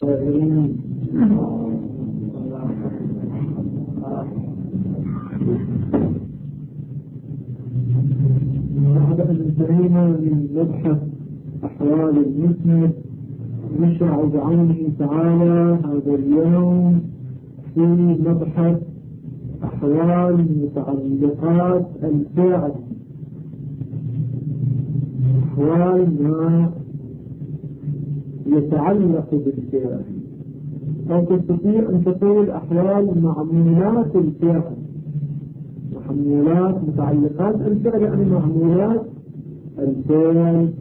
انتهينا من مبحث أحوال المسند. نشرع بعونه تعالى هذا اليوم في مبحث أحوال متعلقات الفعل، أحوال ما يتعلق بالفعل، أو تستطيع أن تقول أحوال معمولات الفعل، معمولات متعلقات الفعل يعني معمولات الفعل.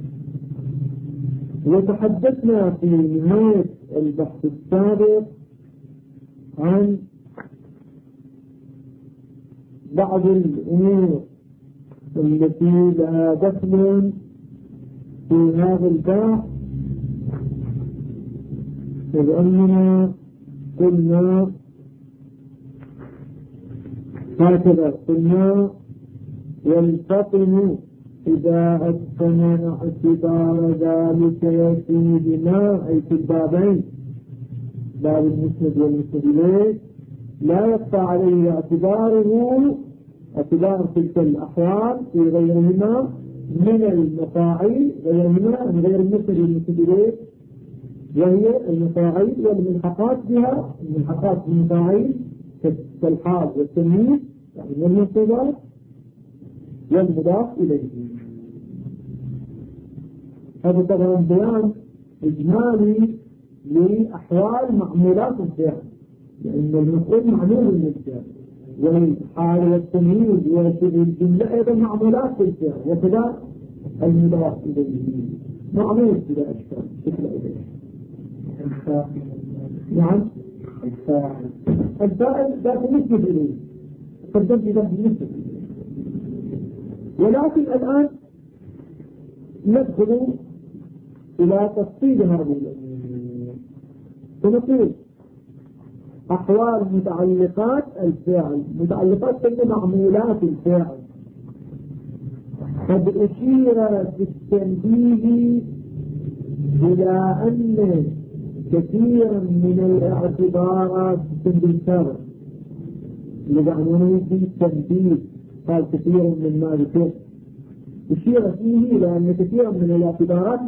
وتحدثنا في نهاية البحث السابق عن بعض الأمور التي لا دخل في هذا البحث، لأننا قلنا هكذا، قلنا والفطن إذا أتقن اعتبار ذلك يفيدنا، أي في البابين، باب المسند والمسند إليه، لا يخفى عليه اعتبار تلك الأحوال في غيرهما من المفاعيل، غيرهما من غير المسند والمسند إليه، وهي المفاعيل والملحقات بها، الملحقات بالمفاعيل كالحال والتمييز يعني والمنصوبات والمضاف إليه. هذا طبعا بيان إجمالي لأحوال معمولات الفعل، لأن المفعول معمول من الفعل، والحال والتمييز وشبه الجملة أيضا معمولات الفعل، وكذا المضاف إليه معمول بلا أشكال شكل إليه. نعم الفاعل ذات نسبة إليه، قدمت ذات نسبة إليه. ولكن الآن ندخل إلى تفصيل هذه الأمور، فنقول أحوال متعلقات الفعل، متعلقات كل معمولات الفعل. قد أشير في التنبيه إلى أن كثيرا من الاعتبارات بالسابق لعنونه في التنبيه قال كثير من ما ذكر، أشير فيه إلى أن كثيرا من الاعتبارات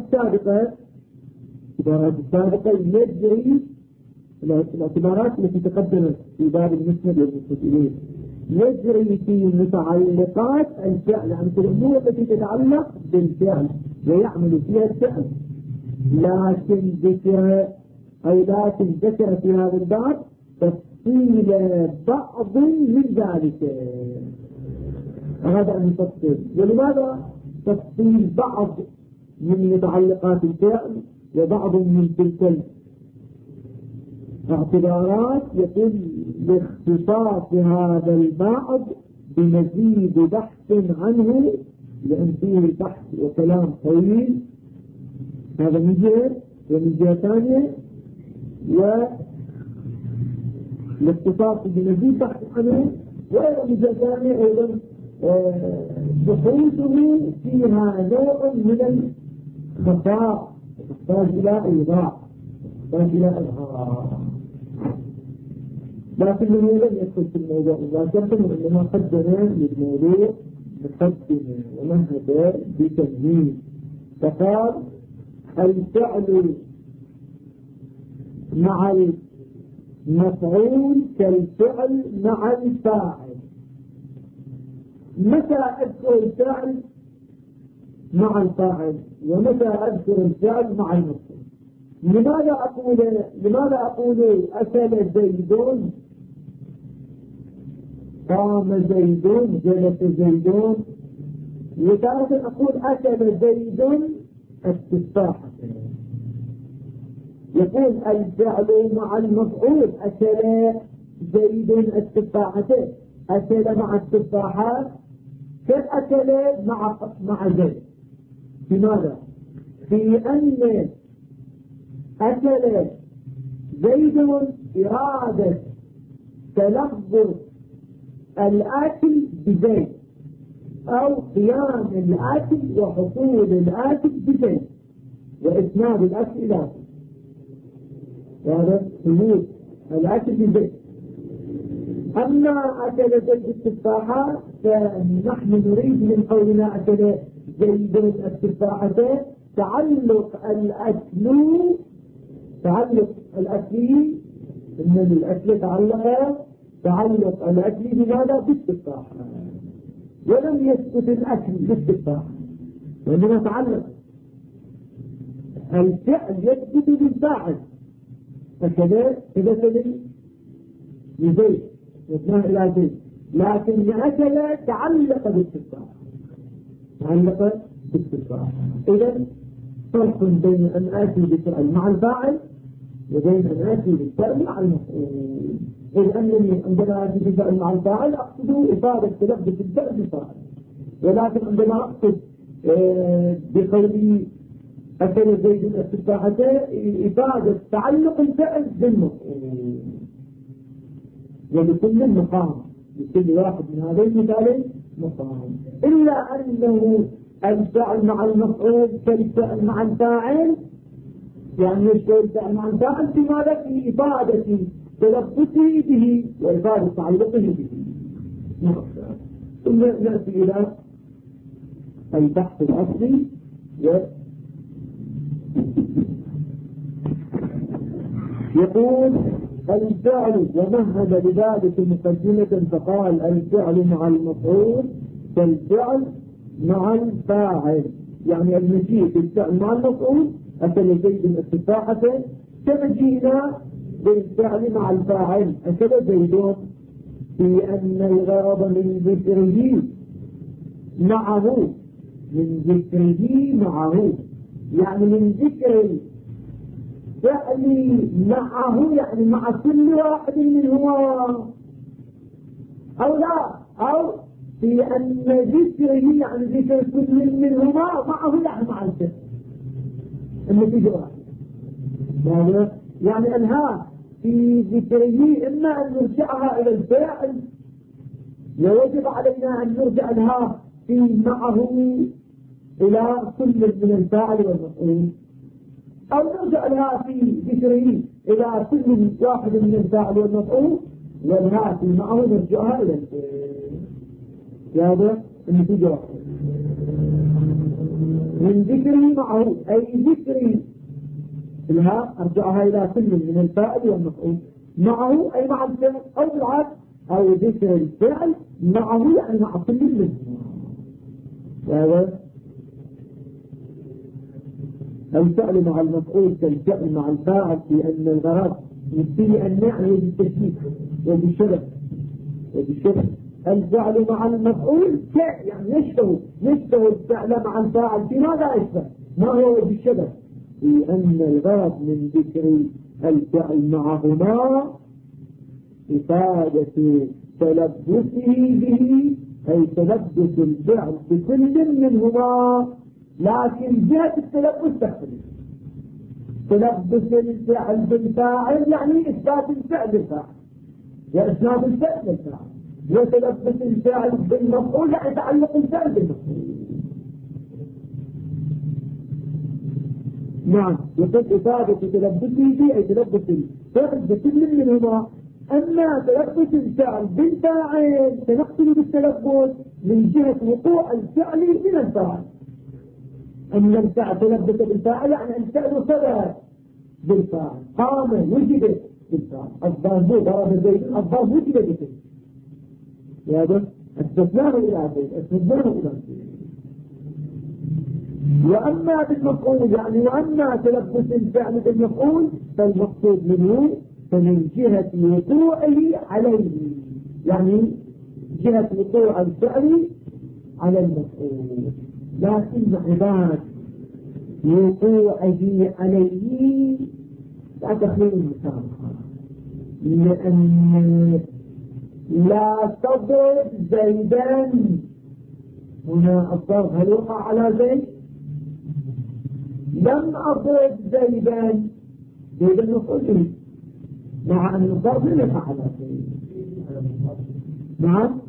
السابقة يجري الاعتبارات التي تقدمت في باب المسند والمسند إليه يجري في متعلقات الفعل، يعني في الأمور التي تتعلق بالفعل ويعمل فيها الفعل، لكن ذكر في هذا الباب تفصيل بعض من ذلك. هذا أن تفصيل. ولماذا تفصيل بعض من متعلقات الفعل وبعض من تلك الاعتبارات؟ يقول لاختصاص هذا البعض بمزيد بحث عنه، لأن فيه بحث وكلام طويل، هذا من جهة، ومن جهة ثانية والاختصاص بمزيد بحث عنه، وأيضا من جهة ثانية أيضا بحوثه فيها نوع من الخفاء، تحتاج إلى إيضاح، تحتاج إلى إظهار، لكنه لم يدخل في الموضوع مباشرة، وإنما قدم للموضوع مقدمة ومهد بتمهيد. فقال الفعل مع المفعول كالفعل مع الفاعل. متى أذكر الفعل مع الفاعل ومتى أذكر الفعل مع المفعول؟ لماذا أقول أكل زيدون، قام زيدون، جلس زيدون، وتارة أقول أكل زيدون التفاحة. يقول الفعل مع المفعول أكل زيد التفاحة، أكل مع التفاحات كالأكل مع زيد. لماذا؟ في أن أكل زيد إرادة تلفظ الآكل بزيد، أو قيام الآكل وحصول الآكل بزيد وإسناد الأكل إلى زيد. هذا حدود الأكل بالبيت. أما أكل زيد التفاحة فنحن نريد من قولنا أكل زيد التفاحة تعلق الأكل إن الأكل تعلق الأكل بماذا؟ بالتفاحة، ولم يثبت الأكل بالتفاحة وإنما تعلق الفعل يثبت بالفاعل. فكذا كمثل لزيد واثنان إلى زيد، لكن أكل تعلق بالتفاحة، إذن فرق بين أن آتي بالفعل مع الفاعل وبين أن آتي بالفعل مع المفعول. إذ أنني عندما آتي بالفعل مع الفاعل أقصد إفادة تلبس الفعل بالفاعل، ولكن عندما أقصد بقولي أكل زيد التفاحة إفادة تعلق الفعل بالمفعول. ولكل مقام، لكل واحد من هذين المثالين مقام، إلا أنه الفعل مع المفعول كالفعل مع الفاعل، يعني يشبه الفعل مع الفاعل بماذا؟ في إفادة تلبسه به وإفادة تعلقه به. ثم نأتي إلى البحث الأصلي. يقول الفعل ومهد بذلك مقدمة فقال الفعل مع المفعول كالفعل مع الفاعل، يعني المجيء بالفعل مع المفعول أكل زيد التفاحة كمجيئنا بالفعل مع الفاعل أكل زيد، في أن الغرض من ذكره معه، يعني من ذكر الفعل معه، يعني مع كل واحد منهما، أو لا، أو في أن ذكره يعني ذكر كل منهما معه، يعني مع الفعل النتيجة واحدة. يعني أنها في ذكره إما أن نرجعها إلى الفعل، ويجب علينا أن نرجع لها في معه إلى كل من الفاعل والمفعول، أو نرجع لها في ذكره إلى كل واحد من الفاعل والمفعول، ولها في معه نرجعها إلى الفعل. هذا النتيجة واحدة. من ذكره معه أي ذكري لها أرجعها إلى كل من الفاعل والمفعول، معه أي مع الفعل، أو بالعكس، أو ذكر الفعل معه يعني مع كل منه. هذا الفعل مع المفعول كالفعل مع الفاعل، في أن الغرض يبتدي أن نعني بالتشبيه وبالشبه. الفعل مع المفعول يعني يشبه الفعل مع الفاعل في ماذا يشبه؟ ما هو بالشبه؟ في أن الغرض من ذكر الفعل معهما إفادة تلبسه به، أي تلبس الفعل بكل منهما، لكن جهة التلبس تختلف. تلبس الفعل بالفاعل يعني إثبات الفعل بالفاعل وإسناد الفعل بالفاعل، وتلبس الفعل بالمفعول يعني تعلق الفعل بالمفعول. نعم، يقول إفادة تلبسه به أي تلبس الفعل بكل منهما. أما تلبس الفعل بالفاعل سنقصد بالتلبس من جهة وقوع الفعل من الفاعل. أن الفعل تلبس بالفاعل يعني الفعل ثبت بالفاعل، قام وجد بالفاعل، الضرب ضرب زيد، الضرب وجد بزيد، هذا أثبتناه إلى زيد. وأما بالمفعول يعني وأما تلبس الفعل بالمفعول فالمقصود منه فمن جهة وقوعه عليه، يعني جهة وقوع الفعل على المفعول، لكن عباد وقوعه عليه لا تخلو المسامحة، لأن لا تضرب زيدا. هنا الضرب هل وقع على زيد؟ لم أضرب زيدا مفعول، مع أن الضرب لم يقع على زيد. نعم،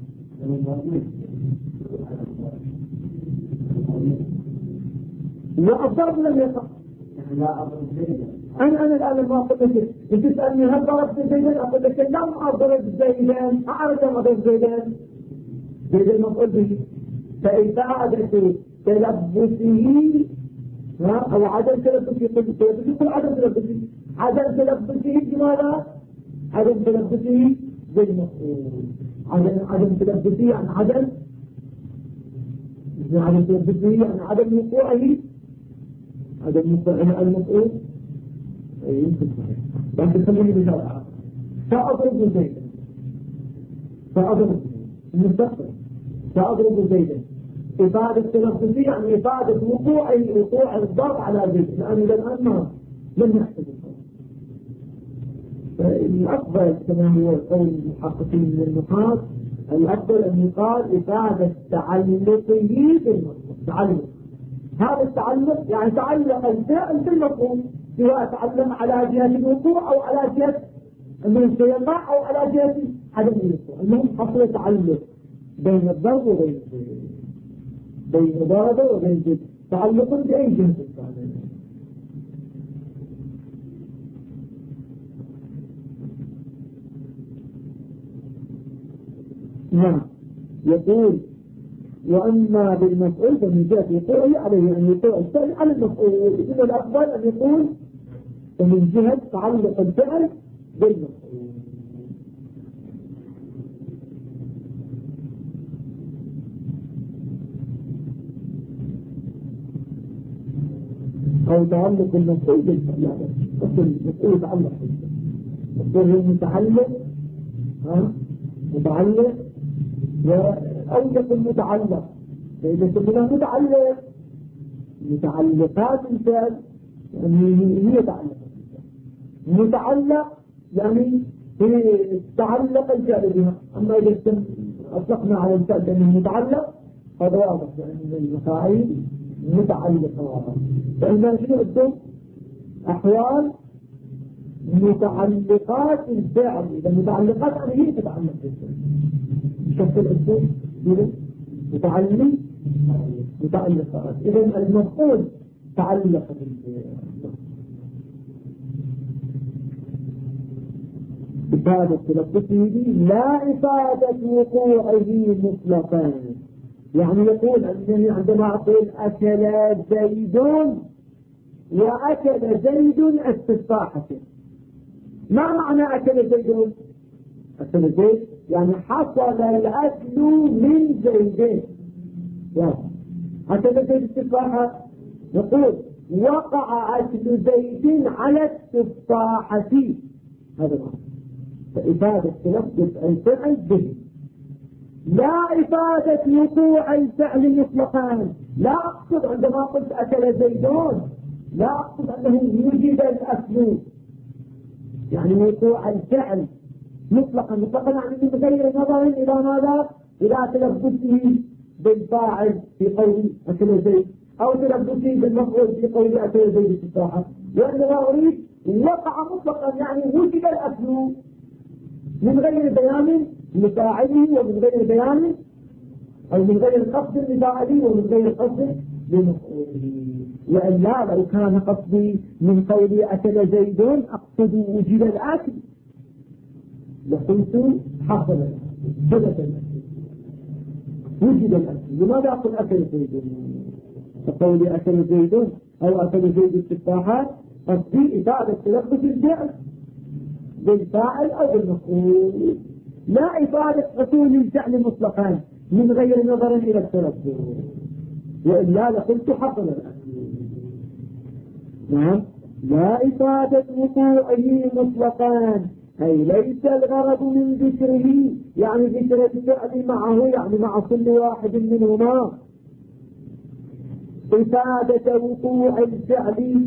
لا الضرب لم يقع، لا أضرب زيدا أنا الآن ما أقول لك أنت تسألني هل ضربت زيدا؟ أقول لك لم أضرب زيدا، أعرف لم أضرب زيدا، زيدا مفعول به. فإفادة تلبسه أو عدم تلبسه، يقول عدم تلبسه، عدم تلبسه بماذا؟ عدم تلبسه بالمفعول. عدم تلبسه عن عدم تلبسه عن عدم وقوعه، عدم وقوعه المفعول. يمكن صحيح، لكن خليني مثال آخر. سأضرب زيدا، سأضرب المستقبل، سأضرب زيدا. إفادة تلبسه يعني إفادة وقوع الضرب على زيد، لأنه الآن لم يحصل. فالأفضل كما هو قول المحققين من النحاة، الأفضل أن يقال إفادة تعلقه بالمفعول. تعلق، هذا التعلق يعني تعلق الفعل بالمفعول، سواء تعلق على جهة الوقوع أو على جهة أنه سيقع أو على جهة عدم الوقوع. المهم حصل تعلق بين الضرب وبين بين ضربه وبين زيد، تعلق بأي جهة كان. نعم. يقول وأما بالمفعول فمن جهة وقوعه عليه أن يقوع الفعل على المفعول، إذن الأفضل أن يقول فمن جهة تعلق الفعل بالمفعول. أو تعلق المفعول بالفعل، المفعول يتعلق بالفعل، المتعلق متعلق أو يكون متعلق. فإذا كنا متعلق متعلقات الفعل يعني هي تعلق، متعلق يعني تعلق الفعل بها. أما إذا أطلقنا على الفعل أنه متعلق هذا واضح، يعني المفاعيل متعلقة. فإذا شنو عندهم أحوال متعلقات الفعل؟ إذا متعلقات يعني هي تتعلق بالفعل بشكل أسلوب متعلق متعلقات. إذا المفعول تعلق بالفعل. إفادة تلبسه لا إفادة وقوعه مطلقا. يعني يقول أنني عندما أقول أكل زيد وأكل زيد التفاحة، ما معنى أكل زيد؟ أكل زيد يعني حصل الأكل من زيدين. أكل زيد التفاحة، نقول وقع أكل زيد على التفاحة، هذا معنى. فإفادة تلبس الفعل به، لا إفادة وقوع الفعل مطلقا. لا أقصد عندما قلت أكل زيدون لا أقصد أنه يوجد الأكل، يعني وقوع الفعل مطلقا يعني من غير نظر إلى ماذا؟ إلى تلبسه بالفاعل في قول أكل زيد أو تلبسه بالمفعول في قول أكل زيد التفاحة، وإنما أريد وقع مطلقا يعني وجد الأكل من غير بيان لفاعله ومن غير بيان أو من غير قصد لفاعله ومن غير قصد لمفعوله. وإلا لو كان قصدي من قولي أكل زيد أقصد وجد الأكل لقلت حصل الأكل وجد الأكل. لماذا أقول أكل زيد؟ فقولي أكل زيد أو أكل زيد التفاحات قصدي إفادة تلبس الفعل بالفاعل أو بالمفعول، لا إفادة حصول الفعل مطلقا من غير نظر إلى التلبس، وإلا لقلت حصل الأكل. نعم. لا إفادة وقوعه مطلقا، أي ليس الغرض من ذكره يعني ذكر الفعل معه، يعني مع كل واحد منهما إفادة وقوع الفعل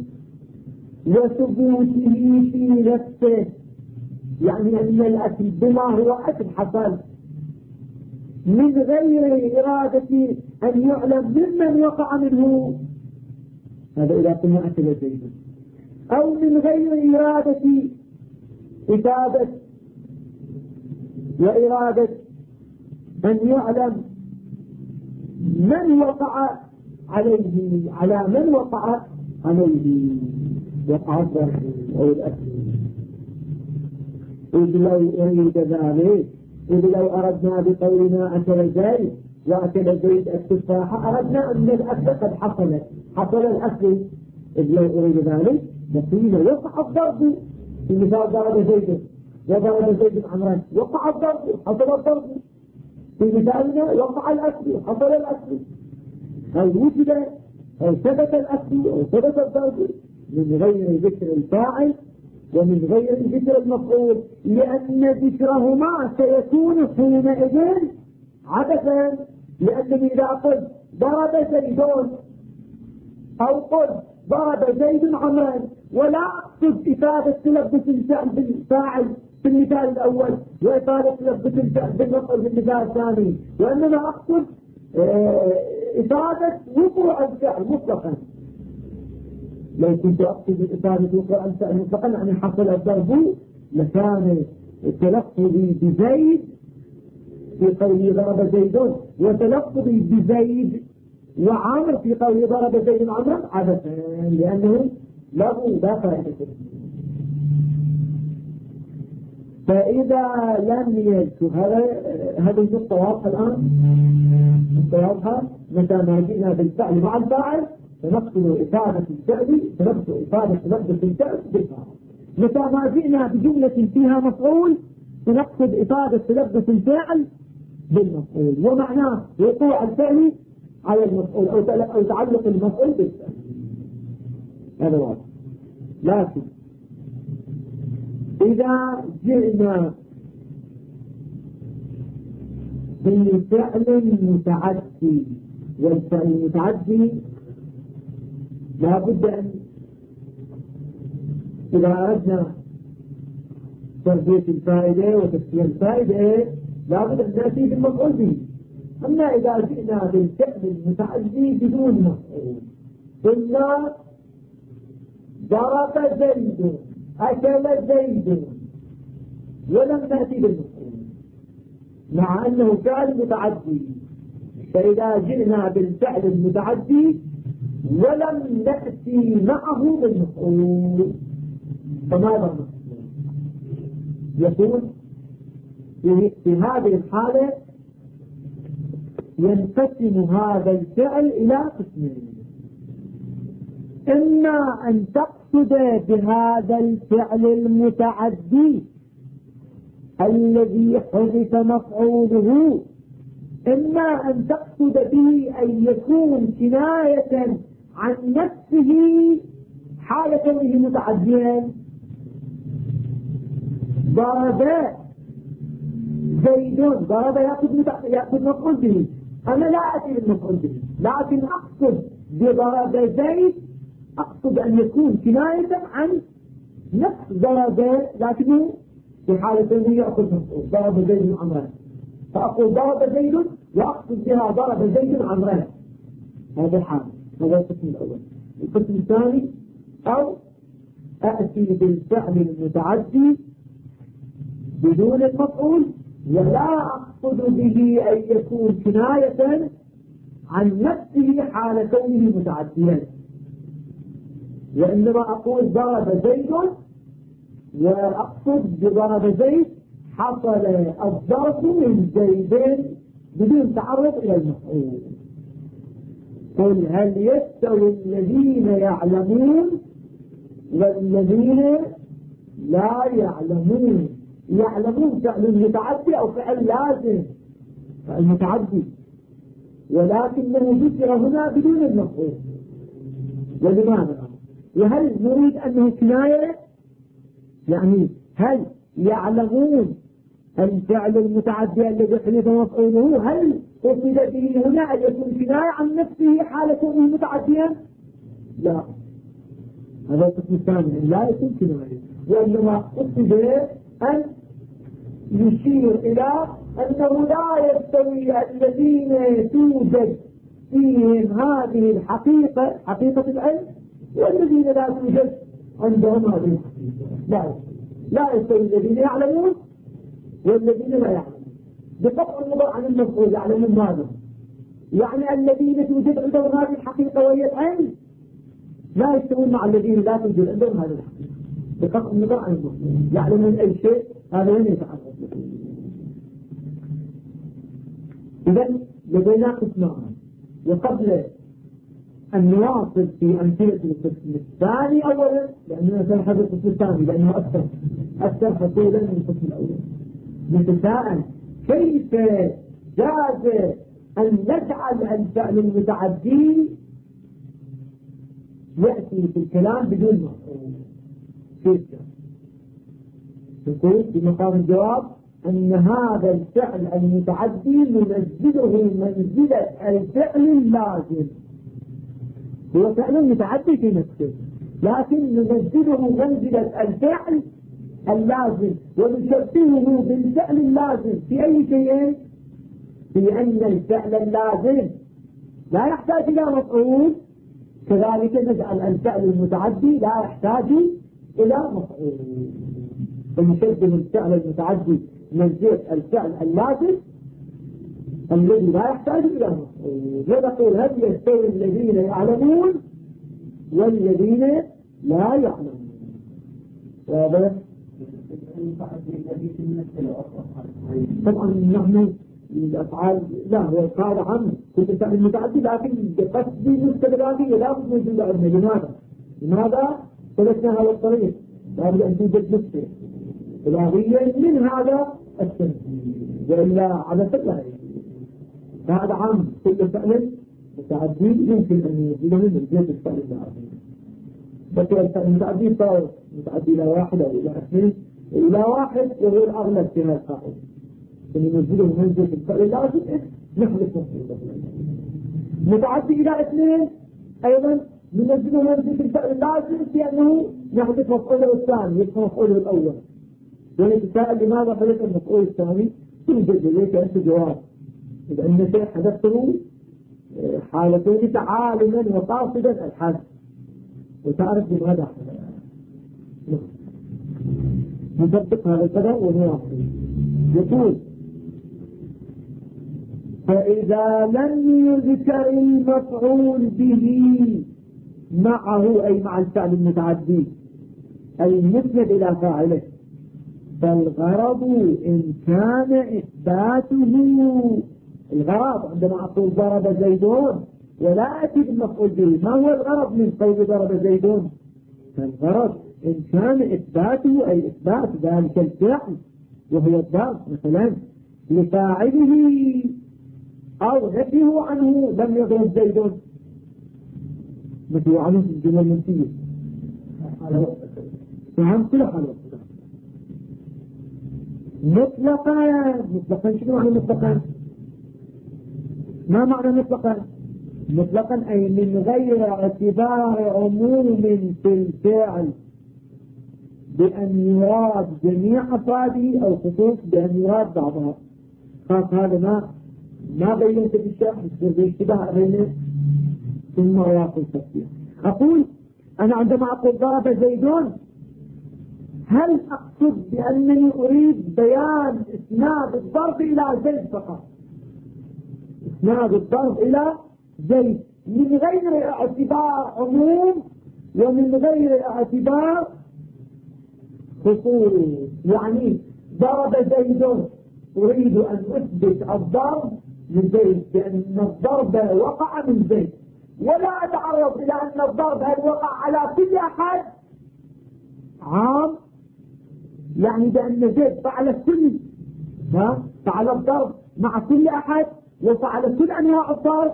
وثبوته في نفسه، يعني أن الأكل بما هو أكل حصل من غير إرادة أن يعلم ممن وقع منه، هذا إذا كنا أكل زيدا، أو من غير إرادة إفادة وإرادة أن يعلم من وقع عليه، على من وقع عليه وقع أو الأكل. إذ لو أريد ذلك، إذ لو أردنا بقولنا أكل زيد وأكل زيد التفاحة أردنا أن الأكل قد حصل الأكل. إذ لو أريد ذلك نقول يقع الضرب. في مثال ضرب زيد وضرب زيد عمرا وقع الضرب حصل الضرب. في مثالنا وقع الأكل حصل الأكل. هل وجد أو ثبت الأكل أو ثبت الضرب من غير ذكر الفاعل ومن غير ذكر المفعول، لأن ذكرهما سيكون حينئذ عبثا. لأنني إذا قلت ضرب زيدون أو قلت ضرب زيد عمرا ولا أقصد إفادة تلبس الفعل بالفاعل في المثال الأول وإفادة تلبس الفعل بالمفعول في المثال الثاني، وإنما أقصد إفادة وقوع الفعل مطلقا. لو كنت أقصد إفادة وقوع الفعل مطلقا يعني حصل الضرب لكان تلفظي بزيد في قوله ضرب زيدون وتلفظي بزيد وعامر في قوله ضرب زيد عمرا عبثا، لأنه له لا فائدة. فإذا لم يذكر هذه النقطة واضحة الآن، واضحة. متى ما جئنا بالفعل مع الفاعل فنقصد إفادة الفعل فنقصد إفادة تلبس الفعل بالفاعل. متى ما جئنا بجملة فيها مفعول فنقصد إفادة تلبس الفعل بالمفعول، ومعناه وقوع الفعل على المفعول أو تعلق المفعول بالفعل. هذا واضح. لكن إذا جئنا بالفعل المتعدي، والفعل المتعدي لا بد أن إذا أردنا تربية الفائدة وتسكير الفائدة لا بد أن نأتي بالمفعول به. أما إذا جئنا بالفعل المتعدي بدون مفعول قلنا ضرب زيد أكل زيد ولم نأتي بالمفعول مع أنه فعل متعدي. فإذا جئنا بالفعل المتعدي ولم نأتي معه بالمفعول فماذا نقول؟ يقول في هذه الحالة ينقسم هذا الفعل إلى قسمين. إما أن تقصد بهذا الفعل المتعدي الذي حذف مفعوله، إما أن تقصد به أن يكون كناية عن نفسه حال كونه متعديا. ضرب زيد ضرب يأخذ مفعول به، أنا لا أتي بالمفعول به لكن أقصد بضرب زيد أقصد أن يكون كناية عن نفس ضرب لكنه في حالة كونه يأخذ مفعول. ضرب زيد عمرا فأقول ضرب زيد وأقصد بها ضرب زيد عمرا. هذا الحال. هذا القسم الأول. القسم الثاني أو أأتي بالفعل المتعدي بدون المفعول ولا أقصد به أن يكون كناية عن نفسه حال كونه متعديا، وإنما أقول ضرب زيد وأقصد بضرب زيد حصل الضرب من زيدين بدون تعرض إلى المفعول. قل هل يستوي الذين يعلمون والذين لا يعلمون؟ يعلمون فعل متعدي أو فعل لازم؟ فعل متعدي ولكنه ذكر هنا بدون المفعول. ولماذا؟ وهل نريد أنه كناية؟ يعني هل يعلمون الفعل المتعدي الذي حدث مفعوله هل قصد به هنا أن يكون كناية عن نفسه حال كونه متعديا؟ لا، هذا القسم الثاني لا يكون كناية، وإنما قصد أن يشير إلى أنه لا يستوي الذين توجد فيهم هذه الحقيقة حقيقة العلم والذين لا توجد عندهم هذه الحقيقة. لا يستوي الذين يعلمون والذين لا يعلمون بقطع النظر عن المفعول. يعلمون ماذا؟ يعني الذين توجد عندهم هذه الحقيقة وهي العلم لا يستوون مع الذين لا توجد عندهم هذه الحقيقة. بقطع النظر عن المفعول، يعلم من أي شيء هذا لن يتعرض له. إذن لدينا قسمان، وقبل أن نواصل في أمثلة القسم الثاني أولا، لأننا سنحدث القسم الثاني لأنه أكثر حصولا من القسم الأول، نتساءل كيف جاز أن نجعل الفعل المتعدي يأتي في الكلام بدون مفعول؟ كيف؟ نقول في مقام الجواب أن هذا الفعل المتعدي ننزله منزلة الفعل اللازم، هو فعل متعدي في نفسه لكن ننزله منزلة الفعل اللازم، ونشبهه بالفعل اللازم في أي شيء؟ في أن الفعل اللازم لا يحتاج إلى مفعول، كذلك نجعل الفعل المتعدي لا يحتاج إلى مفعول، ونشبه الفعل المتعدي منزلة الفعل اللازم الذي لا يحتاج إلى مفعول. ونقول هل يستوي الذين يعلمون والذين لا يعلمون؟ واضح؟ طبعا نحن الأفعال لا هو قال عنه كل فعل متعدي، لكن بقصد مستدراجية لا بد موجودة عندنا. لماذا سلكنا هذا الطريق؟ لا بد أن توجد نفسه إلهيا من هذا التنفيذ، وإلا على فكرة هذا عام كل فعل متعدي يمكن أن يوجده من جهة الفعل العظيم، بس الفعل المتعدي صار متعدي إلى واحد أو إلى اثنين إلى واحد، وهو الأغلب في هذا القاعدة ننزله منزل الفعل اللازم نحذف مفعوله. متعدي إلى اثنين أيضا ننزله منزل الفعل اللازم بأنه نحذف مفعوله الثاني يدخل مفعوله الأول. ونتساءل لماذا حدث المفعول الثاني؟ توجد لديك أنت جواب، إذا أن شيء حدثته حالتين تعالما وقاصدا الحذف، وتعرف لماذا نطبق هذا الكلام ونواصل. يقول فإذا لم يذكر المفعول به معه أي مع الفعل المتعدي المسند إلى فاعله، فالغرض إن كان إثباته، الغرض عندما أقول ضرب زيدون ولا أتي بالمفعول به، ما هو الغرض من قول ضرب زيدون؟ فالغرض إن كان إثباته أي إثبات ذلك الفعل وهو الضرب مثلا لفاعله أو نفيه عنه لم يضرب زيدون، نفيه عنه في الجملة المنفية نعم كل حالة مطلقا. شنو معنى مطلقا؟ ما معنى مطلقا؟ مطلقا أي من غير اعتبار عموم في الفعل بأن يراد جميع أفراده أو خصوص بأن يراد بعضها. خاص هذا ما بينت في الشرح باشتباه بين ثم واقع التفسير. أقول أنا عندما أقول ضرب زيدون هل أقصد بأنني أريد بيان إسناد الضرب إلى زيد فقط، إسناد الضرب إلى زيد من غير اعتبار عموم ومن غير اعتبار خصوص؟ يعني ضرب زيدون أريد أن أثبت الضرب من زيد بأن الضرب وقع من زيد، ولا أتعرض إلى أن الضرب هل وقع على كل أحد عام، يعني بأن زيد فعل كل فعل الضرب مع كل أحد وفعل كل أنواع الضرب،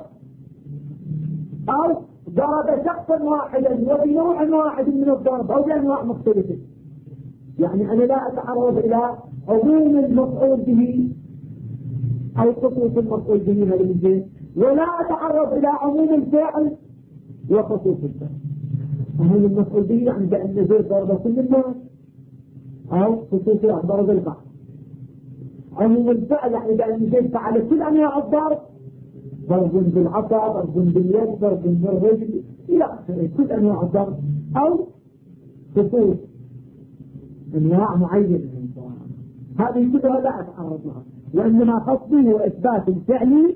أو ضرب شخصا واحدا وبنوع واحد من الضرب أو بأنواع مختلفة. يعني أنا لا أتعرض إلى عموم المفعول به أو خصوص المفعول به هذا الجزء، ولا أتعرض إلى عموم الفعل وخصوص الفعل. عموم المفعول به يعني بأن زيد ضرب كل الناس أو خصوص ضرب البعض. عموم الفعل يعني بأن زيد فعل كل أنواع الضرب، ضرب بالعصا، ضرب باليد، ضرب بالرجل إلى آخره، كل أنواع الضرب، أو خصوص أنواع معينة من الضرب. هذه كلها لا أتعرض لها، وإنما قصدي هو إثبات الفعل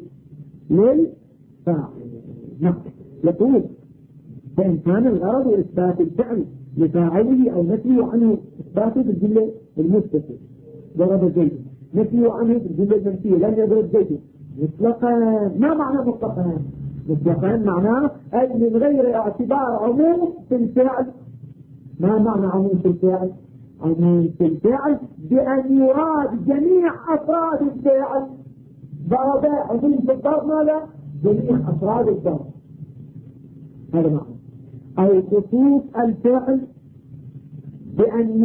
للفاعل. نعم. يقول فإن كان الغرض إثبات الفعل لفاعله أو نفيه عنه إثباته بالجملة المتصلة. ضرب زيد، نفيه عنه بالجملة المنفية لم يضرب زيد مطلقا. ما معنى مطلقا؟ مطلقا معناه أي من غير اعتبار عموم في الفعل. ما معنى عموم في الفعل؟ عموم في الفعل بأن يراد جميع أفراد الفعل. ضرب عموم في الضرب ماذا؟ جميع أفراد الضرب، هذا معنى. أو خصوص الفعل بأن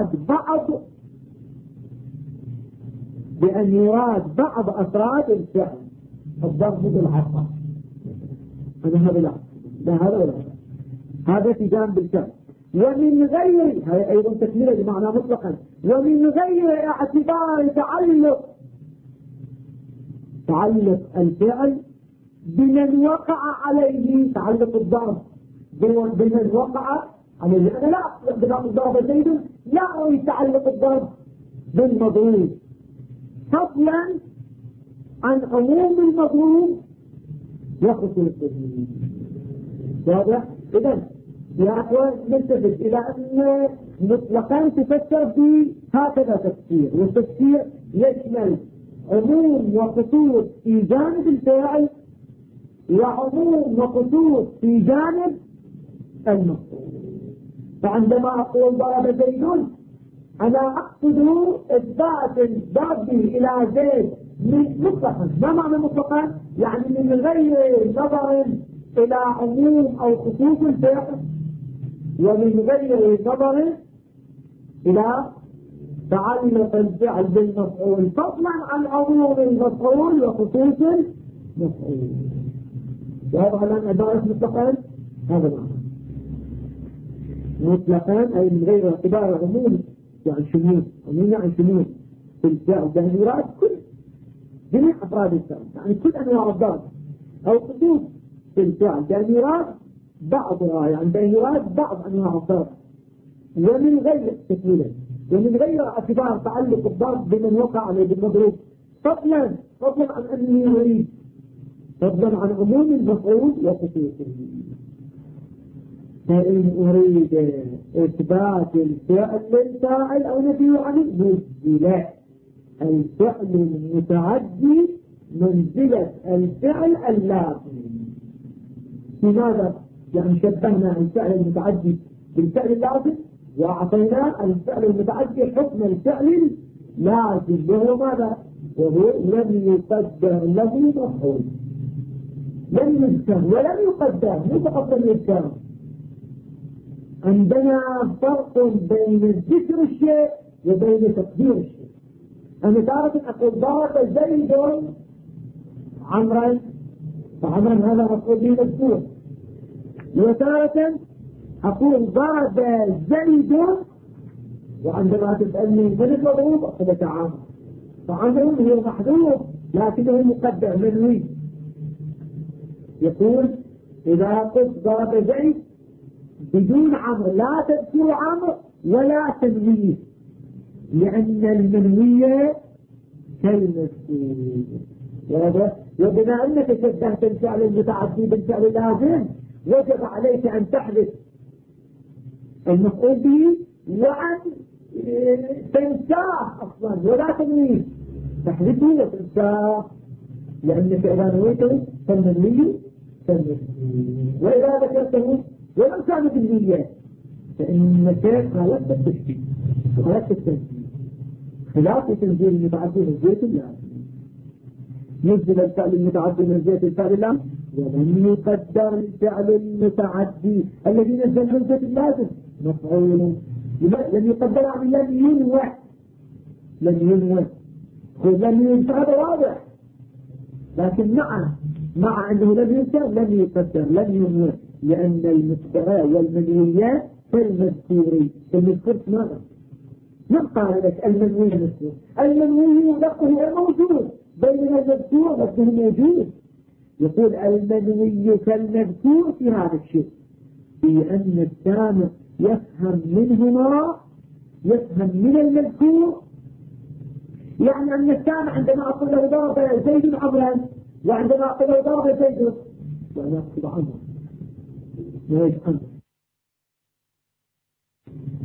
يراد بعض أفراد الفعل. الضرب بالعصا، هذا لا هذا ولا هذا في جانب الفعل. ومن غير، هذا أيضا تكملة بمعنى مطلقا، ومن غير اعتبار تعلق الفعل بمن وقع عليه. تعلق الضرب بمن وقع عليه. أنا لا أقصد الضرب زيد، لا أريد تعلق الضرب بالمضروب فضلا عن عموم المضروب وخصوصه. واضح؟ إذن يا أخوان نلتفت إلى أن مطلقا تفسر في هكذا تفسير، والتفسير يشمل عموم وخصوص في جانب الفاعل وعموم وخصوص في جانب المفعول. فعندما أقول ضرب زيد أنا أقصد إثبات الضرب إلى زيد مطلقا. ما معنى مطلقا؟ يعني من غير نظر إلى عموم أو خصوص الفعل، ومن غير نظر إلى تعلق الفعل بالمفعول فضلا عن عموم المفعول وخصوص المفعول. واضح الآن عبارة مطلقا؟ هذا معنى مطلقا، أي من غير اعتبار عموم يعني شمول، عموم يعني شمول في الفعل بأن يراد كل جميع أفراد الفعل، يعني كل أنواع الضرب، أو خصوص في الفعل بأن يراد بعضها، يعني بأن يراد بعض أنواع الضرب، ومن غير تكميلا، ومن غير اعتبار تعلق الضرب بمن وقع عليه بالمضروب فضلا عن أني أريد، فضلا عن عموم المفعول وخصوصه. فإن أريد إثبات الفعل للفاعل أو نفيه عنه نزل الفعل المتعدي منزلة الفعل اللازم. لماذا؟ يعني شبهنا الفعل المتعدي بالفعل اللازم وأعطينا الفعل المتعدي حكم الفعل اللازم، وهو ماذا؟ وهو لم يقدر له مفعول، لم يذكر ولم يقدر، مو فقط لم يذكر. عندنا فرق بين ذكر الشيء وبين تقدير الشيء. أنا تارة أقول ضرب زيد عمرا، فعمرا هذا مفعول به مذكور، وتارة أقول ضرب زيد وعندما تسألني من المضروب أقول لك عمرو، فعمرو هو محذوف لكنه مقدر منوي. يقول إذا قلت ضرب زيد بدون عمرو لا تذكر عمرو ولا تنويه، لأن المنوية كالمذكور. وبما أنك شبهت الفعل المتعدي بالفعل اللازم وجب عليك أن تحدث المفعول به وأن تنساه أصلا ولا تنويه، تحدثه وتنساه، لأنك إذا نويته فالمنوي كالمذكور، وإذا ذكرته ولو كان بالنية فإنك خالفت التشبيه وخالفت التنزيل، خلاف تنزيل المتعدي من زيت الله. ينزل الفعل المتعدي من زيت الفعل الله ولم يقدر الفعل المتعدي الذي نزل من زيت اللازم مفعول. لم يقدر يعني لم ينوى، لم ينسى، هذا واضح، لكن مع أنه لم ينسى لم يقدر، لم ينوى، لأن المذكرة والمنويات كالمذكوري. المذكور ماذا؟ من قال لك المنوي المذكور؟ المنوي لفظه موجود بين المذكور لفظه موجود. يقول المنوي كالمذكور في هذا الشيء، في أن السامع يفهم من المذكور، يعني أن السامع عندما أقول له ضرب زيد عمرا وعندما أقول له ضرب زيد وأنا أقصد عمرا ليش أنت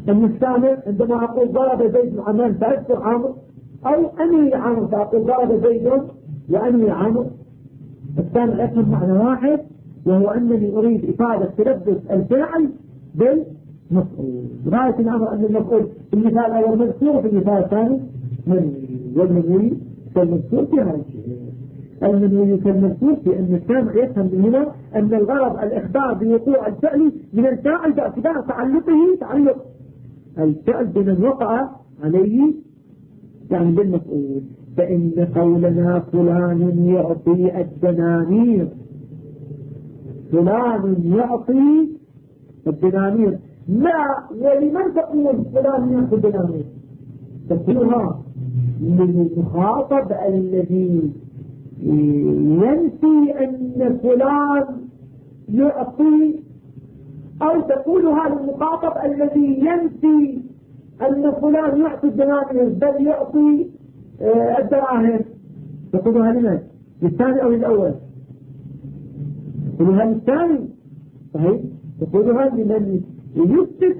أن الثاني عندما أقول ضرب زيد عمرا فأذكر عمرو، أو أنهي عمرو فأقول ضرب زيد وأنهي عمرو. الثاني يفهم معنى واحد، وهو أنني أريد إفادة تلبس الفعل بالمفعول. غاية الأمر أن المفعول في المثال الأول مذكور، في المثال الثاني منوي، والمنوي كالمذكور في هذا الشيء. المنوي كالمذكور في أن السامع يفهم من هنا أن الغرض الإخبار بوقوع الفعل من الفاعل باعتبار تعلق الفعل بمن وقع عليه، يعني بالمفعول. فإن قولنا فلان يعطي الدنانير، فلان يعطي الدنانير، ما ولمن تقول فلان يعطي الدنانير؟ تقولها للمخاطب الذي ينفي أن فلان يعطي، أو تقولها للمخاطب الذي ينفي أن فلان يعطي الدنانير بل يعطي الدراهم. تقولها لمن؟ للثاني أو للأول؟ تقولها للثاني صحيح، تقولها لمن يثبت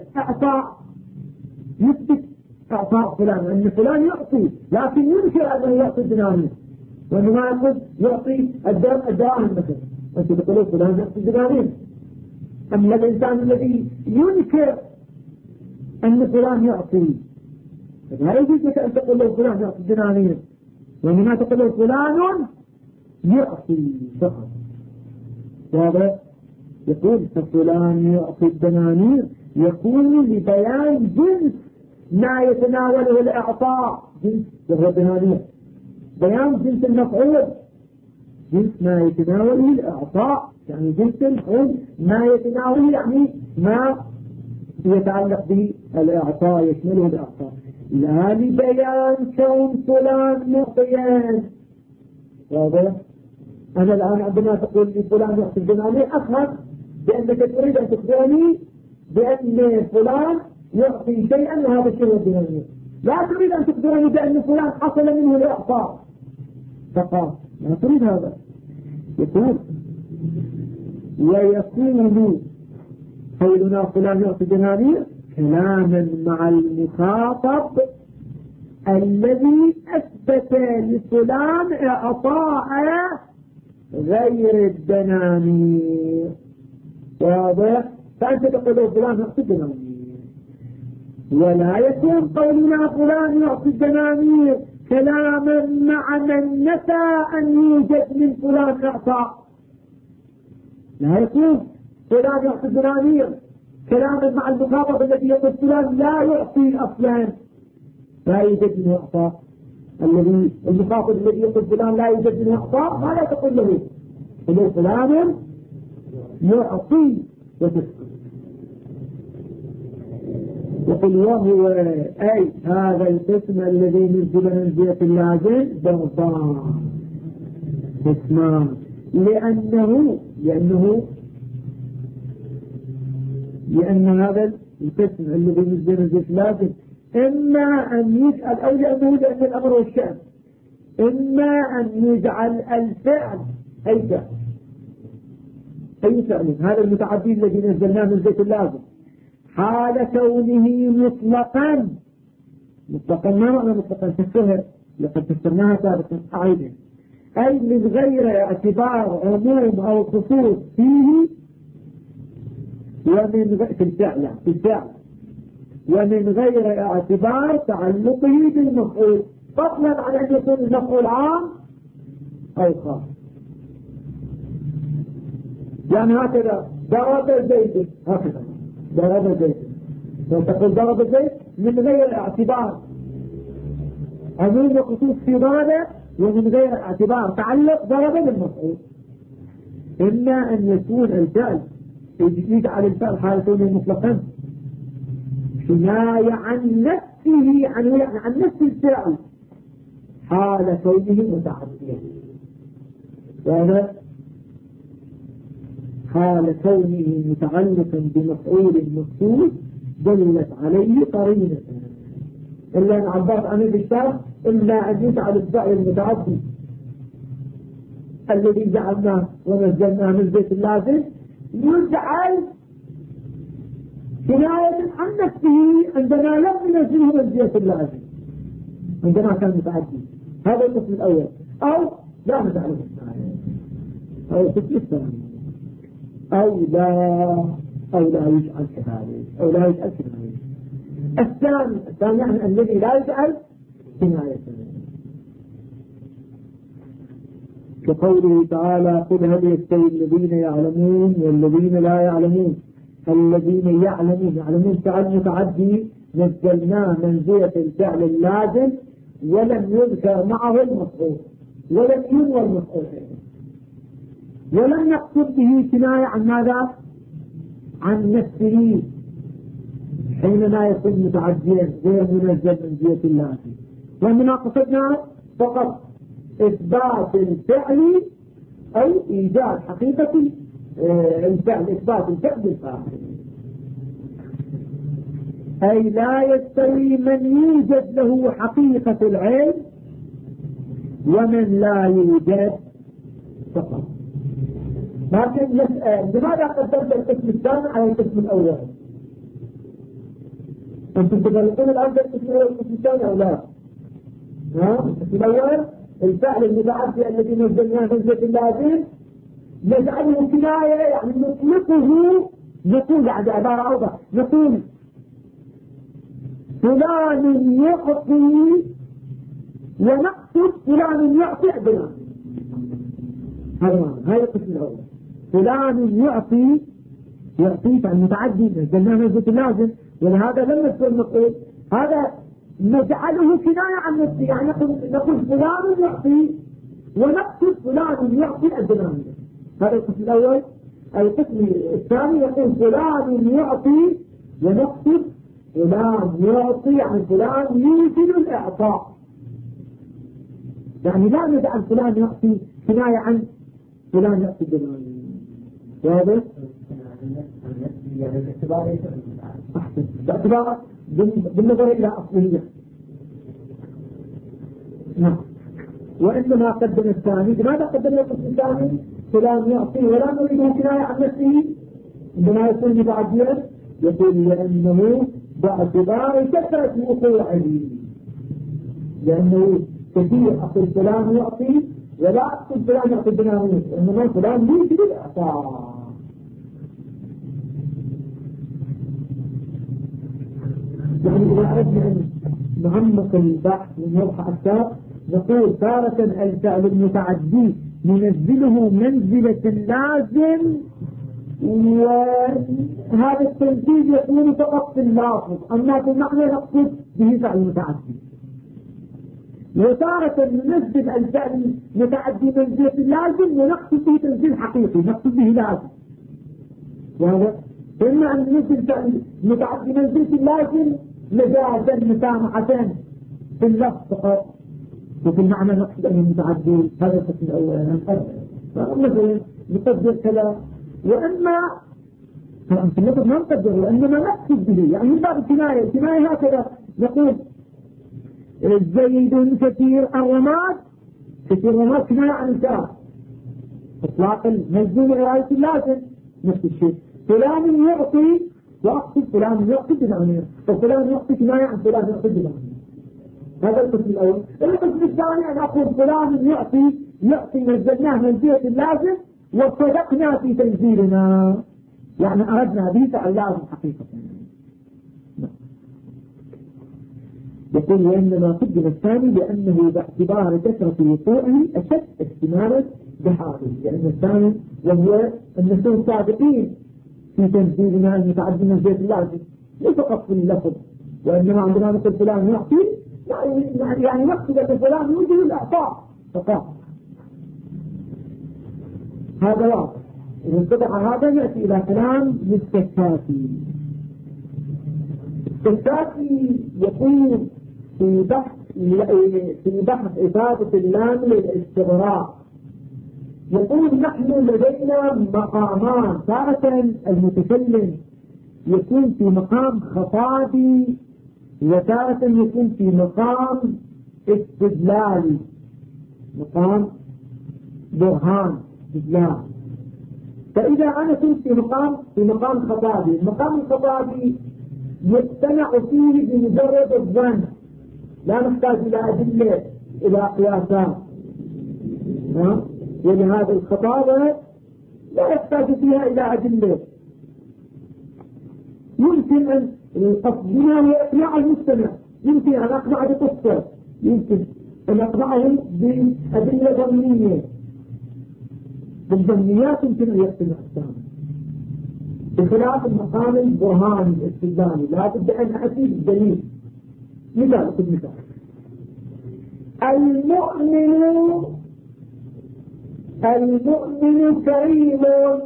إعطاء فلان، أن فلان يعطي لكن ينكر أنه يعطي الدنانير، وأنه ما يقول يعطي الدراهم مثلا، أنت تقول فلان يعطي الدنانير. أما الإنسان الذي ينكر أن فلان يعطي، فلا يجوز لك أن تقول له فلان يعطي الدنانير، وإنما تقول له فلان يعطي فقط. وهذا يقول فلان يعطي الدنانير يكون لبيان جنس ما يتناوله الإعطاء، جنس وهو الدنانير، بيان جنس المفعول، جنس ما يتناوله الإعطاء، يعني جنس المفعول ما يتناوله، يعني ما يتعلق بالإعطاء يشمله الإعطاء، لا لبيان كون فلان معطيان. واضح؟ أنا الآن عندما تقول لي فلان يعطي الدنانير أفهم بأنك تريد أن تخبرني بأن فلان يعطي شيئا وهذا الشيء هو الدنانير، لا تريد أن تخبرني بأن فلان حصل منه الإعطاء فقط، لا تريد هذا. يقول ويكون قولنا فلان يعطي الدنانير كلاما مع المخاطب الذي أثبت لفلان إعطاء غير الدنانير. واضح؟ فأنت تقول فلان يعطي الدنانير، ولا يكون قولنا فلان يعطي الدنانير كلاما مع من نفى أن يوجد من فلان إعطاء. لا يكون فلان يعطي الدنانير كلاما مع المخاطب الذي يقول فلان لا يعطي أصلا، لا يوجد منه إعطاء. الذي المخاطب الذي يقول فلان لا يوجد منه إعطاء ما لا تقول له إنه فلان يعطي وتسكت. يقول وهو أي هذا القسم الذي نزل منزلة اللازم ضربان قسمان، لأن هذا القسم الذي نزل منزلة اللازم إما أن يجعل، أو لأن الأمر والشأن، إما أن يجعل الفعل أي فعل هذا المتعدي الذي نزلناه من زيت اللازم حال كونه مطلقا ما معنى مطلقا؟ تفسير لقد فسرناها سابقا أعيدها، أي من غير اعتبار عموم أو خصوص فيه، ومن في الفعل ومن غير اعتبار تعلقه بالمفعول، فضلا عن أن يكون المفعول عام أو خاص. يعني هكذا ضرب زيد، هكذا ضرب زيد، فتقول ضرب زيد من غير اعتبار عموم وخصوص في ضرب، ومن غير اعتبار تعلق ضرب بالمفعول. إما أن يكون الفعل يجعل الفعل حال كونه مطلقا حماية عن نفسه، عن نفس الفعل حال كونه متعديا، وهذا حال كونه متعلقا بمفعول مخصوص دلت عليه قرينة، إلا أن عبرت عنه بالشرط إلا أن يجعل الفعل المتعدي الذي جعلناه ونزلناه من زيت اللازم يجعل كناية عن نفسه عندما لم ينزله منزلة اللازم عندما كان متعدي. هذا القسم الأول. أو لا نجعله كناية، أو القسم الثاني أو لا يجعل كذلك، أو لا يجعل كناية. الثاني يعني الذي لا يجعل كناية، كقوله تعالى: قل هل يستوي الذين يعلمون والذين لا يعلمون؟ الذين يعلمون فعل متعدي نزلناه منزلة الفعل اللازم ولم يذكر معه المفعول ولم ينوى المفعول ولم يقصد به كناية عن ماذا؟ عن نفسه حينما يكون متعديا غير منزل منزلة اللازم. ومن قصدنا فقط إثبات الفعل أو إيجاد حقيقة الفعل، إثبات الفعل بالفاعل. أي لا يستوي من يوجد له حقيقة العلم ومن لا يوجد فقط. لكن لماذا قدمت القسم الثاني على القسم الأول؟ أنتم تفرقون الآن بين القسم الأول والقسم الثاني أو لا؟ القسم الأول الفعل المتعدي الذي نزلناه منزلة اللازم نجعله كناية، يعني نطلقه، نقول يعني عبارة أوضح، نقول فلان يعطي ونقصد فلان يعطي عدنا. هذا القسم الأول. فلان يعطي فالمتعدي نزلناه منزلة اللازم، ولهذا لم نذكر نقول هذا نجعله كناية عن نفسه، يعني نقول فلان يعطي ونقصد فلان يعطي عدنا. هذا القسم الأول. القسم الثاني يقول فلان يعطي ونقصد فلان يعطي عن فلان يوجد الإعطاء، يعني لا نجعل فلان يعطي كناية عن فلان يعطي الدنيا. واضح؟ أحسن. باعتبار بالنظر إلى أصلية. نعم. وإنما قدم الثاني. لماذا قدم القسم الثاني؟ فلان يعطي ولا نريده كناية عن نفسه عندما يكون متعديا؟ يقول لأنه باعتبار كثرة وقوعه، لأنه كثير أقول فلان يعطي ولا أقول فلان يعطي بناموس، إنما فلان يوجد الإعطاء. يعني إذا أردنا أن نعمق البحث ونوضح أكثر نقول تارة الفعل المتعدي ننزله منزلة اللازم، وهذا التنزيل يكون فقط في اللافظ، أما في المعنى نقصد به فعل متعدي. وتارة ننزل الفعل المتعدي منزلة اللازم ونقصد به تنزيل حقيقي، نقصد به لازم. إما أن ننزل فعل متعدي منزلة اللازم مجازا مسامحة في اللفظ فقط، وفي المعنى نقصد أن المتعدي. هذا القسم الأول. مثلا نقدر كلام، وإما طبعا في اللفظ ما نقدر، وإنما نقصد به، يعني من باب الكناية هكذا نقول زيد كثير الرماد، كثير الرماد كناية عن الكلام، إطلاق المجزوم رعاية اللازم. نفس الشيء فلان يعطي وأقصد فلان يعطي بمعنى، وفلان يعطي كناية عن فلان يعطي بمعنى. هذا القسم الأول. القسم الثاني أن أقول فلان يعطي نزلناه منزلة اللازم وصدقنا في تنزيلنا، يعني أردنا به فعل لازم حقيقة. يقول وإنما قدم الثاني لأنه باعتبار كثرة وقوعه أشد احتمالا بحاله، لأن الثاني وهو أن نكون صادقين في تنزيلنا المتعدي منزلة اللازم، ليس فقط في اللفظ، وإنما عندما نقول فلان يعطي يعني نقصد أن فلان يوجد الإعطاء فقط. هذا واضح. إذا انتبه هذا يأتي إلى كلام للسكاتي. السكاتي يقول في بحث إفادة اللام للاستغراق، يقول نحن لدينا مقامان، تارة المتكلم يكون في مقام خطابي وتارة يكون في مقام استدلالي، مقام برهان استدلال. فإذا أنا كنت في مقام خطابي، المقام الخطابي يقتنع فيه بمجرد الظن، لا نحتاج إلى أدلة إلى قياسات، ولهذا الخطابة لا يحتاج فيها إلى أدلة. يمكن أن قصدنا هو إقناع المستمع، يمكن أن أقنع بقصة، يمكن أن أقنعه بأدلة ظنية، بالظنيات يمكن أن يقتنع السامع، بخلاف المقام البرهاني الاستدلالي لا بد أن أتي بالدليل. مثال المؤمن كريم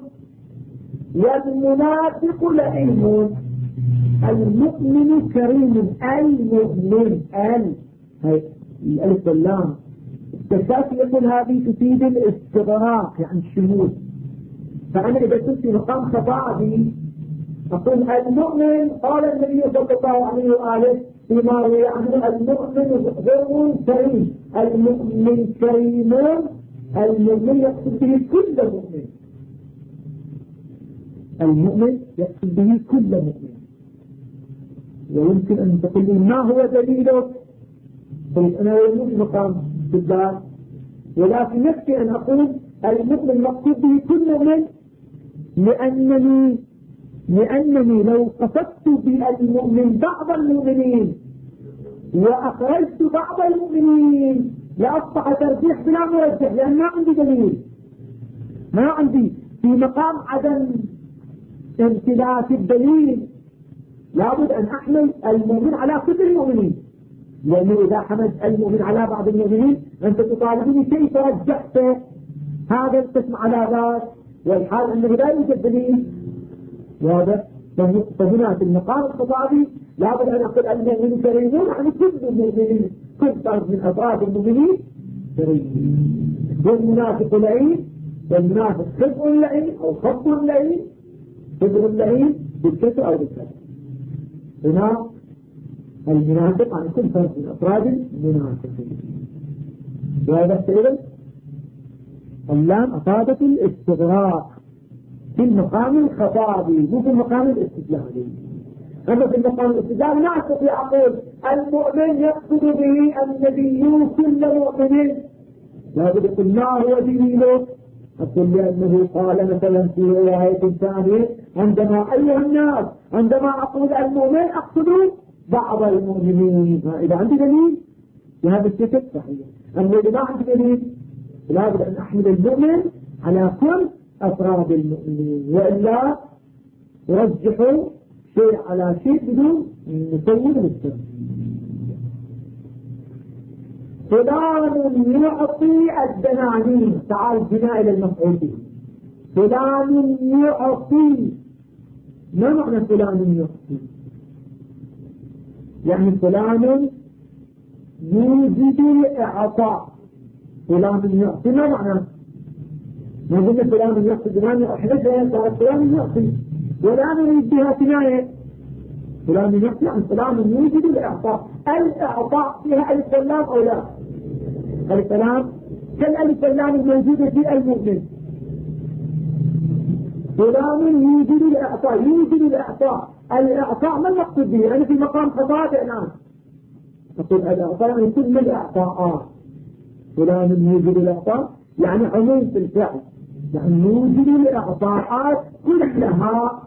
والمنافق لئيم. المؤمن كريم، المؤمن هاي الألف واللام التشاف يقول هذه تفيد الاستغراق يعني الشمول. فأنا إذا كنت في مقام خطابي أقول المؤمن، قال النبي صلى الله عليه وآله فيما روي عنه المؤمن غر كريم. المؤمن كريم، المؤمن يقصد به كل مؤمن، المؤمن يقصد به كل مؤمن. ويمكن أن تقول لي ما هو دليلك؟ قلت أنا يموت مقام بالذات، ولكن يكفي أن أقول المؤمن مقصود به كل مؤمن، لأنني لو قصدت بالمؤمن بعض المؤمنين وأخرجت بعض المؤمنين لأصبح ترجيح بلا مرجح، لأن ما عندي دليل، ما عندي في مقام عدم امتلاك الدليل. لابد أن أحمل المؤمن على كل المؤمنين، لأنه إذا حملت المؤمن على بعض المؤمنين أنت تطالبني كيف رجحت هذا القسم على ذاك، والحال أنه لا يوجد دليل واضح. فهنا في المقام الخطابي لابد أن أقول المؤمن كريم يعني كل المؤمنين، كل فرد من أفراد المؤمنين كريم. والمنافق لئيم، والمنافق خبء لئيم أو خط لئيم، خبء لئيم بالكسر أو بالكسر. هنا المنافق عن كل فرد من أفراد المنافقين. وهذا سئل اللام أفادت الاستغراق في المقام الخطابي مو في المقام الاستدلالي. أما في المقام الاستدلالي لا أستطيع أقول المؤمن يقصد به النبي كل مؤمن، لا بد أقول ما هو دليله؟ أقول لأنه قال مثلا في رواية ثانية عندما أيها الناس عندما أقول المؤمن أقصد بعض المؤمنين. إذا عندي دليل بهذا الشكل صحيح. أما إذا ما عندي دليل لا بد أن أحمل المؤمن على كل أفراد المؤمنين، وإلا يرجحوا شيء على شيء بدون مسوي بالترجيح. فلان يعطي الدنانير، تعال بنا إلى المفعول به. فلان يعطي، ما معنى فلان يعطي؟ يعني فلان يوجد الإعطاء. فلان يعطي ما معنى؟ ما قلنا فلان يعطي دنانير أحدثها صارت فلان يعطي، ولا نريد بها كناية. فلان يعطي عن فلان يوجد الإعطاء. الإعطاء فيها ألف واللام أو لا؟ ألف واللام كالألف واللام الموجودة في المؤمن. فلان يوجد الإعطاء، يوجد الإعطاء. الإعطاء ما المقصود به؟ أنا في مقام خطابة الآن أقول الإعطاء من كل الإعطاءات. فلان يوجد الإعطاء يعني عموم في الفعل، يعني يوجد الإعطاءات كلها،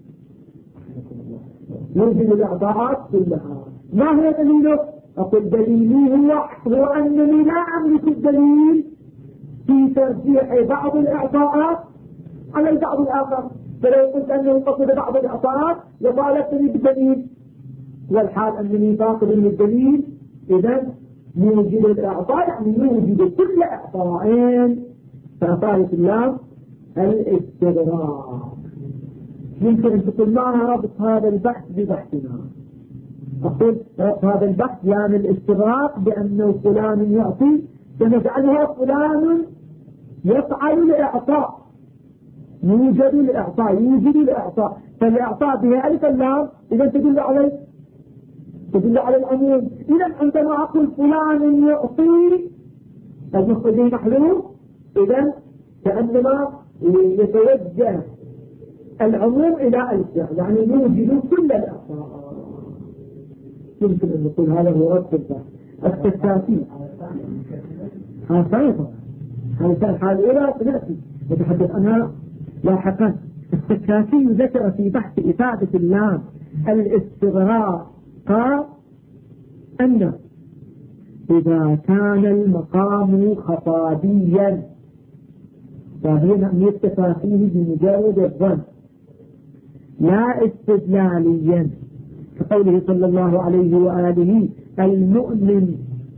يوجد الإعطاءات كلها. ما هو دليله؟ أقول دليلي هو أنني لا أملك الدليل في ترجيح بعض الإعطاءات على البعض الآخر. فلو قلت أنه فقد بعض الإعطاءات لطالبتني بالدليل، والحال أنني فاقد للدليل. إذن يوجد الإعطاء يعني يوجد كل إعطائين، فأطالت الله الاستغراق. يمكن أن تقول معها ربط هذا البحث ببحثنا. أقول هذا البحث يعني الاستغراق بأنه فلان يعطي فنجعلها فلان يفعل الإعطاء. يوجد الإعطاء، يوجد الإعطاء، فالإعطاء بها ألف اللام إذا تدل على العموم. إذا عندما أقول فلان يعطي المفعول به محذوف، إذا كأنما يتوجه العموم إلى الفعل، يعني يوجد كل الأعضاء. يمكن أن نقول هذا هو رد التساتي. هذا صحيح، هذا الحال الأولى سنأتي نتحدث عنها لاحقا. السكاتي ذكر في بحث إفادة اللام الاستغراق قال أن إذا كان المقام خطابيا فهي أن يكتفى فيه بمجرد الظن لا استدلاليا، كقوله صلى الله عليه وآله المؤمن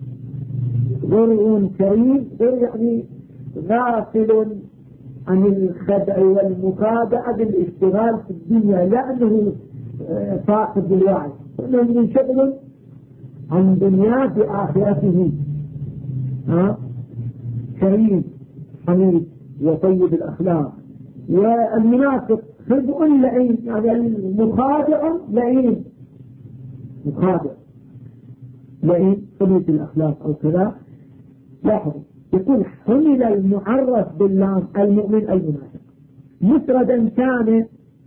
غرء كريم، يعني غافل عن الخدع والمخادع بالاشتغال في الدنيا، لا أنه فاقد الوعي، وأنه منشغل عن دنياه بآخرته. كريم حميد وطيب الأخلاق. والمنافق خدع لئيم، يعني المخادع لئيم، مخادع لئيم خبيث الأخلاق أو كذا. لاحظوا يقول حمل المعرف باللام المؤمن المنافق مفردا كان،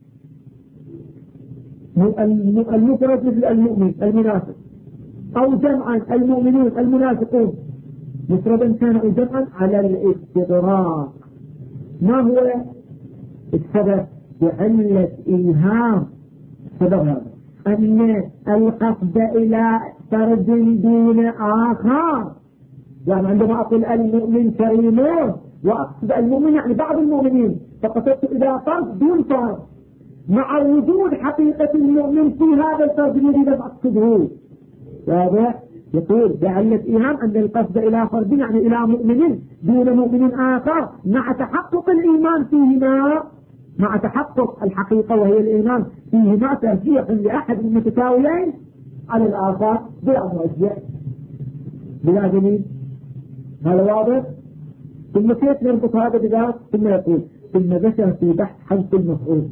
المفرد مثل المؤمن المنافق، أو جمعا المؤمنون المنافقون، مفردا كان أو جمعا على الاستغراق. ما هو السبب؟ بعلة إيهام. السبب هذا أن القصد إلى فرد دون آخر، يعني عندما أقول المؤمن كريم وأقصد المؤمن يعني بعض المؤمنين، فقصدت إلى فرد دون فرد مع وجود حقيقة المؤمن في هذا الفرد الذي لم أقصده. هذا يقول بعلة إيهام أن القصد إلى فرد يعني إلى مؤمن دون مؤمن آخر مع تحقق الإيمان فيهما، مع تحقق الحقيقة وهي الإيمان فيهما ترجيح لأحد المتساويين على الآخر بلا مرجع بلا دليل. هذا واضح؟ ثم كيف نربط هذا بذلك؟ ثم يقول ثم ذكر في بحث حذف المفعول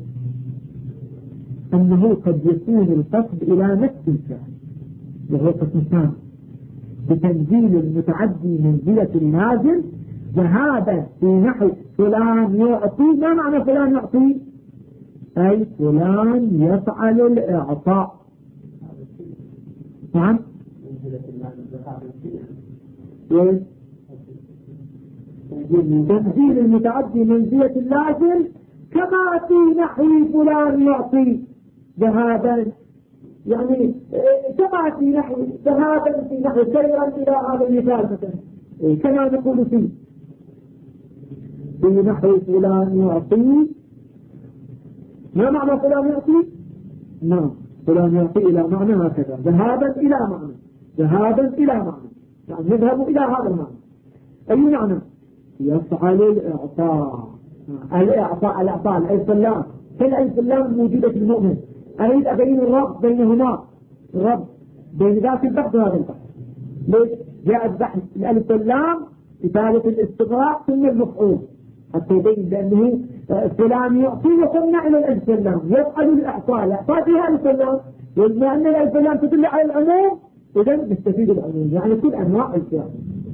أنه قد يكون القصد إلى نفس الفعل، وهو قسم ثاني، بتنزيل المتعدي منزلة النازل ذهابا في نحو فلان يعطي. ما معنى فلان يعطي؟ أي فلان يفعل الإعطاء. نعم، تنزيل المتعدي منزلة اللازم كما في نحو فلان يعطي ذهابا، يعني كما في نحو ذهابا في نحو سيرا إلى هذا المثال مثلا، كما نقول فيه في نحو فلان يعطي. ما معنى فلان يعطي؟ نعم، فلان يعطي إلى معنى هكذا، ذهابا إلى معنى، ذهابا إلى معنى، يعني نذهب إلى هذا المعنى. أي معنى؟ يفعل الإعطاء. الإعطاء الألف اللام، كالألف اللام موجودة في المؤمن. أريد أبين الربط بينهما، الربط بين ذاك البحث وهذا البحث. ليش جاء البحث الألف اللام إفادة الاستغراق ثم المفعول، حتى يبين بأنه فلان يعطي وصلنا إلى الألف اللام يفعل الإعطاء. الإعطاء فيها الألف اللام، وإذا أن الألف اللام تدل على العموم إذا نستفيد العموم، يعني كل أنواع الفعل.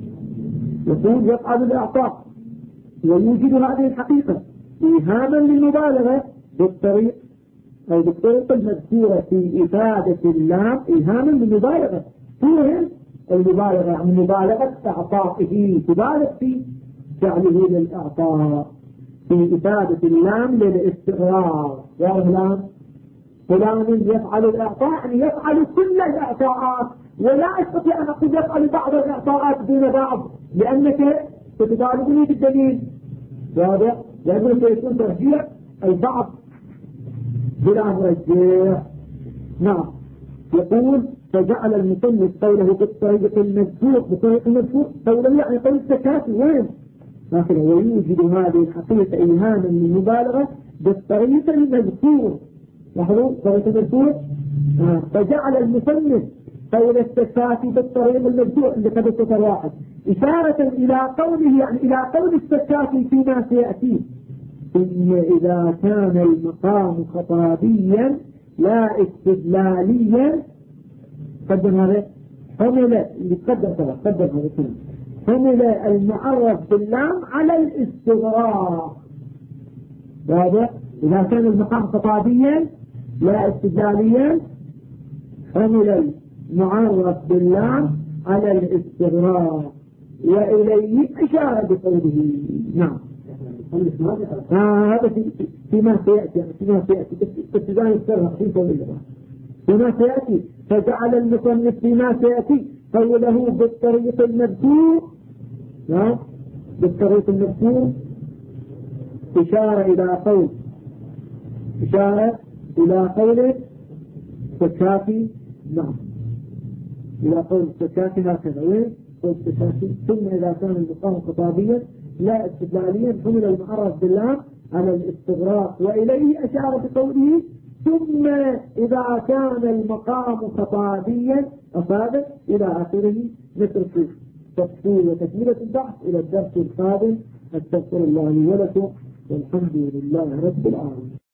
يقول يفعل الإعطاء ويوجد هذه الحقيقة إيهاما للمبالغة بالطريق أو بالطريقة المذكورة في إفادة اللام، إيهاما للمبالغة فيهم المبالغة، يعني مبالغة إعطائه، تبالغ في فعله للإعطاء في إفادة اللام للاستغراق. يا فلان فلان يفعل الإعطاء يعني يفعل كل الإعطاءات، ولا أستطيع أن أقول يفعل بعض الإعطاءات دون بعض لأنك تتطالبني بالدليل. واضح؟ لأنه سيكون ترجيح البعض بلا مرجح. نعم، يقول فجعل المصنف قوله بالطريق المذكور، بطريق المذكور قوله يعني قول التكافي وين؟ لكن ويوجد هذه الحقيقة إيهاما للمبالغة بالطريق المذكور. لاحظوا طريق المذكور، فجعل المصنف قول التكافي بالطريق المذكور اللي قد سطر واحد إشارة إلى قوله، يعني إلى قول التكافي فيما سيأتي. ثم إذا كان المقام خطابيا لا استدلاليا، قدم هذا حمل اللي قدم هذا حمل المعرف باللام على الاستغراق. واضح؟ إذا كان المقام خطابيا لا استدلاليا حمل المعرف بالله على الاستغراق وإليه أشار بقوله. نعم. هذا فيما سيأتي بس إذا نستغرق فيما سيأتي فجعل المصنف فيما سيأتي قوله بالطريق المذكور. نعم، بالطريق المذكور إشارة إلى قول السكاكي. نعم، إلى قول السكاكي هكذا. وين قول السكاكي؟ ثم إذا كان المقام خطابيا لا استدلاليا حمل المعرف بالله على الاستغراق وإليه أشار بقوله ثم إذا كان المقام خطابيا أفاد إلى آخره. نترك تفصيل وتكملة البحث إلى الدرس القادم. أستغفر الله لي ولكم والحمد لله رب العالمين.